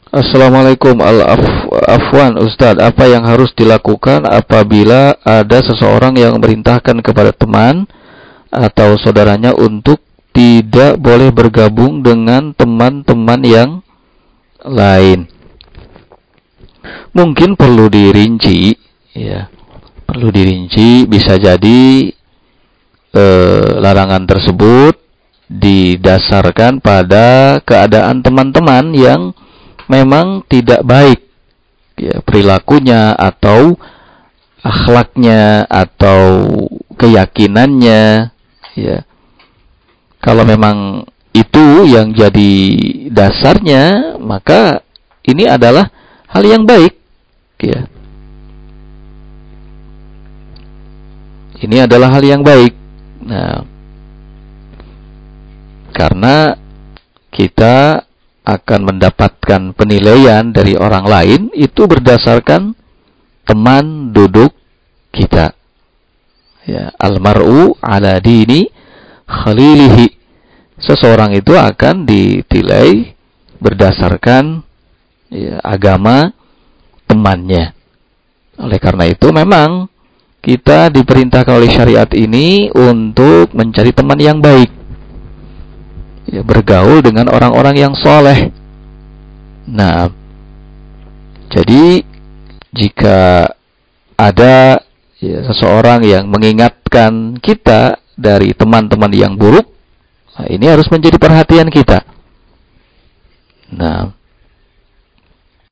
Assalamualaikum Afwan Ustadz, apa yang harus dilakukan apabila ada seseorang yang memerintahkan kepada teman atau saudaranya untuk tidak boleh bergabung dengan teman-teman yang lain? Mungkin perlu dirinci, ya. Perlu dirinci, bisa jadi larangan tersebut didasarkan pada keadaan teman-teman yang memang tidak baik, ya, perilakunya atau akhlaknya atau keyakinannya, ya. Kalau memang itu yang jadi dasarnya, maka ini adalah hal yang baik, ya. Ini adalah hal yang baik. Nah, karena kita akan mendapatkan penilaian dari orang lain itu berdasarkan teman duduk kita. Ya, almar'u ala dini khalilihi. Seseorang itu akan ditilai berdasarkan, ya, agama temannya. Oleh karena itu memang kita diperintahkan oleh syariat ini untuk mencari teman yang baik, ya, bergaul dengan orang-orang yang soleh. Nah, jadi jika ada, ya, seseorang yang mengingatkan kita dari teman-teman yang buruk, nah, ini harus menjadi perhatian kita. Nah,